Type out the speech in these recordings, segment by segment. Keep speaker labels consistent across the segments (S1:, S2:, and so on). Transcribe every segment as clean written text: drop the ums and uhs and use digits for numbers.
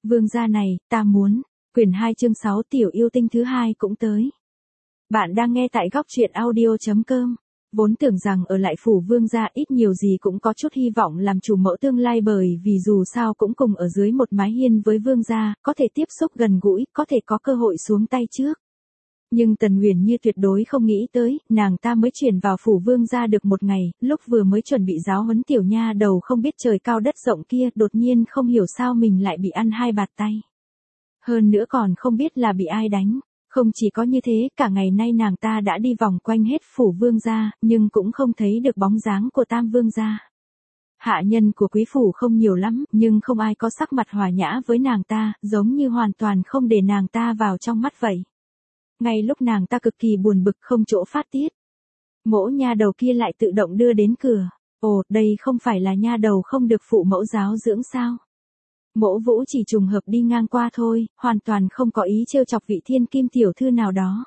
S1: Vương gia này, ta muốn. Quyển 2 chương 6 tiểu yêu tinh thứ hai cũng tới. Bạn đang nghe tại góc truyện audio.com. Vốn tưởng rằng ở lại phủ vương gia ít nhiều gì cũng có chút hy vọng làm chủ mẫu tương lai, bởi vì dù sao cũng cùng ở dưới một mái hiên với vương gia, có thể tiếp xúc gần gũi, có thể có cơ hội xuống tay trước. Nhưng Tần Huyền Như tuyệt đối không nghĩ tới, nàng ta mới chuyển vào phủ vương gia được một ngày, lúc vừa mới chuẩn bị giáo huấn tiểu nha đầu không biết trời cao đất rộng kia, đột nhiên không hiểu sao mình lại bị ăn 2 bạt tay. Hơn nữa còn không biết là bị ai đánh. Không chỉ có như thế, cả ngày nay nàng ta đã đi vòng quanh hết phủ vương gia, nhưng cũng không thấy được bóng dáng của Tam vương gia. Hạ nhân của quý phủ không nhiều lắm, nhưng không ai có sắc mặt hòa nhã với nàng ta, giống như hoàn toàn không để nàng ta vào trong mắt vậy. Ngay lúc nàng ta cực kỳ buồn bực không chỗ phát tiết, mỗ nha đầu kia lại tự động đưa đến cửa. Ồ, đây không phải là nha đầu không được phụ mẫu giáo dưỡng sao? Mỗ Vũ chỉ trùng hợp đi ngang qua thôi, hoàn toàn không có ý trêu chọc vị thiên kim tiểu thư nào đó.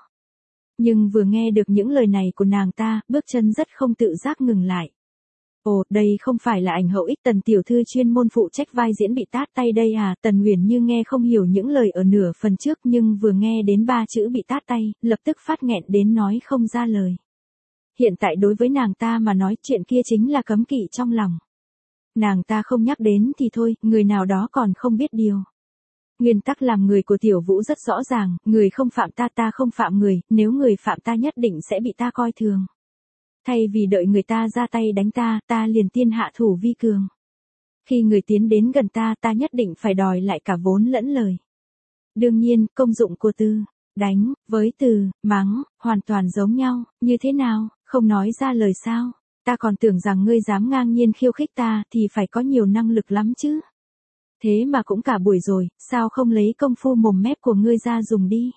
S1: Nhưng vừa nghe được những lời này của nàng ta, bước chân rất không tự giác ngừng lại. Ồ, đây không phải là ảnh hậu ích Tần tiểu thư chuyên môn phụ trách vai diễn bị tát tay đây à? Tần Huyền Như nghe không hiểu những lời ở nửa phần trước, nhưng vừa nghe đến 3 chữ bị tát tay, lập tức phát nghẹn đến nói không ra lời. Hiện tại đối với nàng ta mà nói chuyện kia chính là cấm kỵ trong lòng. Nàng ta không nhắc đến thì thôi, người nào đó còn không biết điều. Nguyên tắc làm người của Tiểu Vũ rất rõ ràng, người không phạm ta ta không phạm người, nếu người phạm ta nhất định sẽ bị ta coi thường. Thay vì đợi người ta ra tay đánh ta, ta liền tiên hạ thủ vi cường. Khi người tiến đến gần ta, ta nhất định phải đòi lại cả vốn lẫn lời. Đương nhiên, công dụng của từ đánh với từ mắng hoàn toàn giống nhau, như thế nào, không nói ra lời sao? Ta còn tưởng rằng ngươi dám ngang nhiên khiêu khích ta thì phải có nhiều năng lực lắm chứ. Thế mà cũng cả buổi rồi, sao không lấy công phu mồm mép của ngươi ra dùng đi?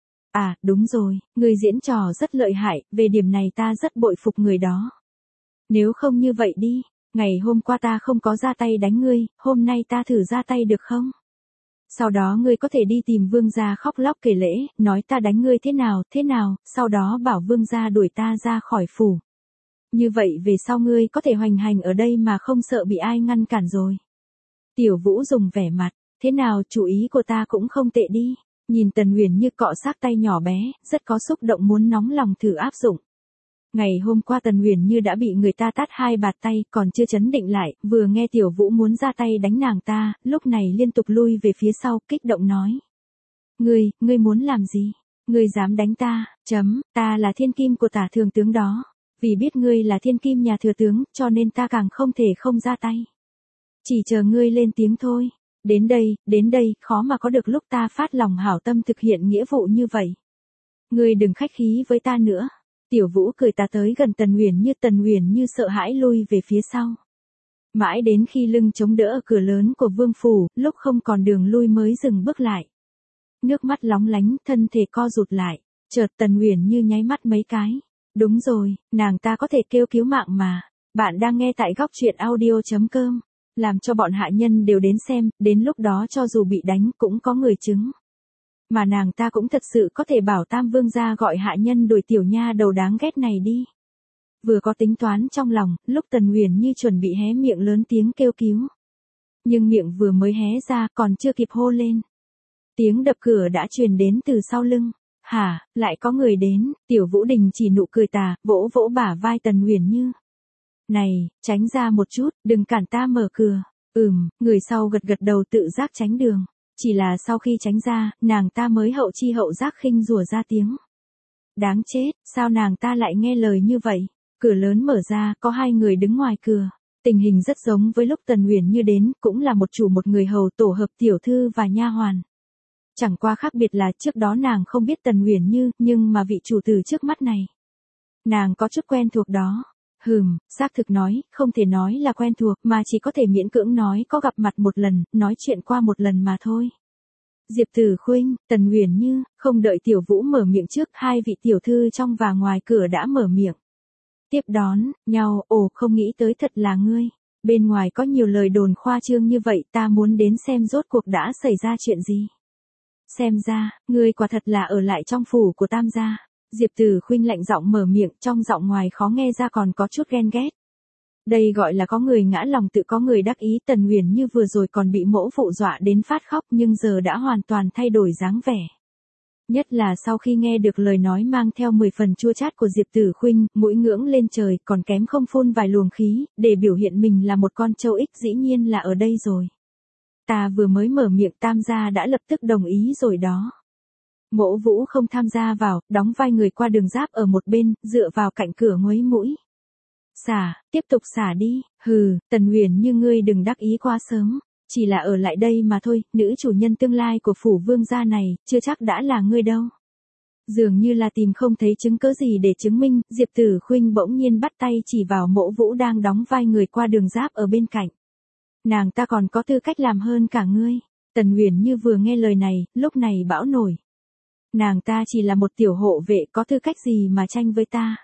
S1: À, đúng rồi, ngươi diễn trò rất lợi hại, về điểm này ta rất bội phục người đó. Nếu không như vậy đi, ngày hôm qua ta không có ra tay đánh ngươi, hôm nay ta thử ra tay được không? Sau đó ngươi có thể đi tìm vương gia khóc lóc kể lễ, nói ta đánh ngươi thế nào, sau đó bảo vương gia đuổi ta ra khỏi phủ. Như vậy về sau ngươi có thể hoành hành ở đây mà không sợ bị ai ngăn cản rồi. Tiểu Vũ dùng vẻ mặt, thế nào chủ ý của ta cũng không tệ đi. Nhìn Tần Huyền Như cọ sát tay nhỏ bé, rất có xúc động muốn nóng lòng thử áp dụng. Ngày hôm qua Tần Huyền Như đã bị người ta tát 2 bạt tay, còn chưa chấn định lại, vừa nghe Tiểu Vũ muốn ra tay đánh nàng ta, lúc này liên tục lui về phía sau, kích động nói. Ngươi muốn làm gì? Ngươi dám đánh ta, ta là thiên kim của Tả thường tướng đó. Vì biết ngươi là thiên kim nhà thừa tướng, cho nên ta càng không thể không ra tay. Chỉ chờ ngươi lên tiếng thôi. Đến đây, khó mà có được lúc ta phát lòng hảo tâm thực hiện nghĩa vụ như vậy. Ngươi đừng khách khí với ta nữa. Tiểu Vũ cười ta tới gần Tần Huyền Như sợ hãi lui về phía sau. Mãi đến khi lưng chống đỡ ở cửa lớn của vương phủ, lúc không còn đường lui mới dừng bước lại. Nước mắt lóng lánh, thân thể co rụt lại, chợt Tần Huyền Như nháy mắt mấy cái. Đúng rồi, nàng ta có thể kêu cứu mạng mà. Bạn đang nghe tại góc truyện audio.com. Làm cho bọn hạ nhân đều đến xem, đến lúc đó cho dù bị đánh cũng có người chứng. Mà nàng ta cũng thật sự có thể bảo Tam vương gia gọi hạ nhân đuổi tiểu nha đầu đáng ghét này đi. Vừa có tính toán trong lòng, lúc Tần Huyền Như chuẩn bị hé miệng lớn tiếng kêu cứu. Nhưng miệng vừa mới hé ra còn chưa kịp hô lên. Tiếng đập cửa đã truyền đến từ sau lưng. Hả, lại có người đến, Tiểu Vũ đình chỉ nụ cười tà, vỗ vỗ bả vai Tần Huyền Như. Này, tránh ra một chút, đừng cản ta mở cửa. Người sau gật gật đầu tự giác tránh đường. Chỉ là sau khi tránh ra, nàng ta mới hậu chi hậu giác khinh rủa ra tiếng. Đáng chết, sao nàng ta lại nghe lời như vậy? Cửa lớn mở ra, có 2 người đứng ngoài cửa. Tình hình rất giống với lúc Tần Huyền Như đến, cũng là một chủ một người hầu tổ hợp tiểu thư và nha hoàn. Chẳng qua khác biệt là trước đó nàng không biết Tần Huyền Như, nhưng mà vị chủ tử trước mắt này. Nàng có chút quen thuộc đó. Xác thực nói, không thể nói là quen thuộc mà chỉ có thể miễn cưỡng nói có gặp mặt một lần, nói chuyện qua một lần mà thôi. Diệp Tử Khuynh, Tần Huyền Như, không đợi Tiểu Vũ mở miệng trước, 2 vị tiểu thư trong và ngoài cửa đã mở miệng. Tiếp đón nhau, không nghĩ tới thật là ngươi. Bên ngoài có nhiều lời đồn khoa trương như vậy, ta muốn đến xem rốt cuộc đã xảy ra chuyện gì. Xem ra, ngươi quả thật là ở lại trong phủ của Tam gia. Diệp Tử Khuynh lạnh giọng mở miệng, trong giọng ngoài khó nghe ra còn có chút ghen ghét. Đây gọi là có người ngã lòng tự có người đắc ý. Tần Huyền Như vừa rồi còn bị mỗ phụ dọa đến phát khóc nhưng giờ đã hoàn toàn thay đổi dáng vẻ. Nhất là sau khi nghe được lời nói mang theo 10 phần chua chát của Diệp Tử Khuynh, mũi ngưỡng lên trời còn kém không phun vài luồng khí, để biểu hiện mình là một con trâu ích dĩ nhiên là ở đây rồi. Ta vừa mới mở miệng Tam gia đã lập tức đồng ý rồi đó. Mỗ Vũ không tham gia vào, đóng vai người qua đường giáp ở một bên, dựa vào cạnh cửa nguấy mũi. Xả, tiếp tục xả đi, hừ, Tần Huyền Như ngươi đừng đắc ý quá sớm. Chỉ là ở lại đây mà thôi, nữ chủ nhân tương lai của phủ vương gia này, chưa chắc đã là ngươi đâu. Dường như là tìm không thấy chứng cớ gì để chứng minh, Diệp Tử Khuynh bỗng nhiên bắt tay chỉ vào Mộ Vũ đang đóng vai người qua đường giáp ở bên cạnh. Nàng ta còn có tư cách làm hơn cả ngươi. Tần Huyền Như vừa nghe lời này, lúc này bão nổi. Nàng ta chỉ là một tiểu hộ vệ có tư cách gì mà tranh với ta.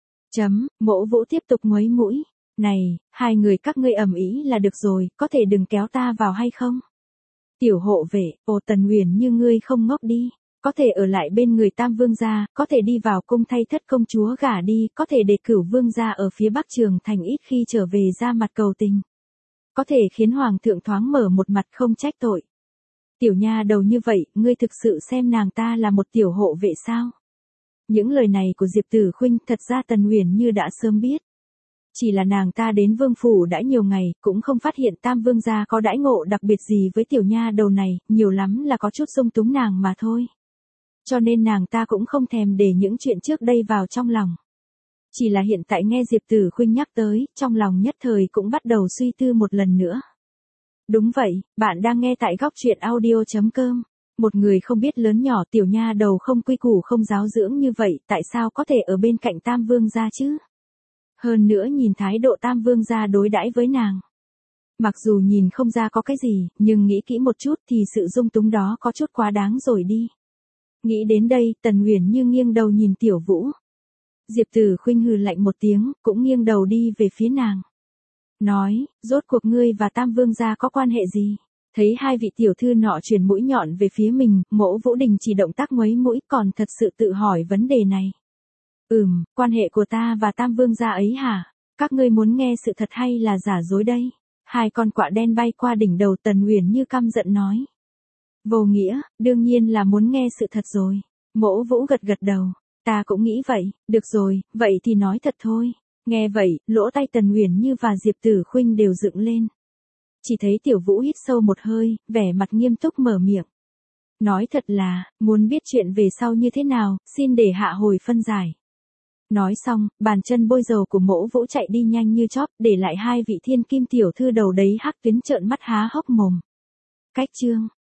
S1: Mộ Vũ tiếp tục nguấy mũi. Này, hai người các ngươi ầm ĩ là được rồi, có thể đừng kéo ta vào hay không? Tiểu hộ vệ, ồ Tần Huyền Như ngươi không ngốc đi, có thể ở lại bên người Tam Vương gia, có thể đi vào cung thay thất công chúa gả đi, có thể để cửu vương gia ở phía Bắc Trường Thành ít khi trở về ra mặt cầu tình. Có thể khiến Hoàng thượng thoáng mở một mặt không trách tội. Tiểu nha đầu như vậy, ngươi thực sự xem nàng ta là một tiểu hộ vệ sao? Những lời này của Diệp Tử Khuynh thật ra Tần Huyền Như đã sớm biết. Chỉ là nàng ta đến vương phủ đã nhiều ngày, cũng không phát hiện Tam Vương gia có đãi ngộ đặc biệt gì với tiểu nha đầu này, nhiều lắm là có chút dung túng nàng mà thôi. Cho nên nàng ta cũng không thèm để những chuyện trước đây vào trong lòng. Chỉ là hiện tại nghe Diệp Tử Khuynh nhắc tới, trong lòng nhất thời cũng bắt đầu suy tư một lần nữa. Đúng vậy, bạn đang nghe tại góc truyện audio.com. Một người không biết lớn nhỏ tiểu nha đầu không quy củ không giáo dưỡng như vậy, tại sao có thể ở bên cạnh Tam Vương gia chứ? Hơn nữa nhìn thái độ Tam Vương gia đối đãi với nàng. Mặc dù nhìn không ra có cái gì, nhưng nghĩ kỹ một chút thì sự dung túng đó có chút quá đáng rồi đi. Nghĩ đến đây, Tần Huyền Như nghiêng đầu nhìn Tiểu Vũ. Diệp Tử Khuynh hừ lạnh một tiếng, cũng nghiêng đầu đi về phía nàng. Nói, rốt cuộc ngươi và Tam Vương gia có quan hệ gì? Thấy hai vị tiểu thư nọ chuyển mũi nhọn về phía mình, Mộ Vũ Đình chỉ động tác nguấy mũi còn thật sự tự hỏi vấn đề này. Quan hệ của ta và Tam Vương gia ấy hả? Các ngươi muốn nghe sự thật hay là giả dối đây? Hai con quạ đen bay qua đỉnh đầu Tần Huyền Như căm giận nói. Vô nghĩa, đương nhiên là muốn nghe sự thật rồi. Mộ Vũ gật gật đầu. Ta cũng nghĩ vậy, được rồi, vậy thì nói thật thôi. Nghe vậy, lỗ tai Tần Huyền Như và Diệp Tử Khuynh đều dựng lên. Chỉ thấy Tiểu Vũ hít sâu một hơi, vẻ mặt nghiêm túc mở miệng. Nói thật là, muốn biết chuyện về sau như thế nào, xin để hạ hồi phân giải. Nói xong, bàn chân bôi dầu của Mộ Vũ chạy đi nhanh như chóp, để lại hai vị thiên kim tiểu thư đầu đấy hắc tuyến trợn mắt há hốc mồm. Cách chương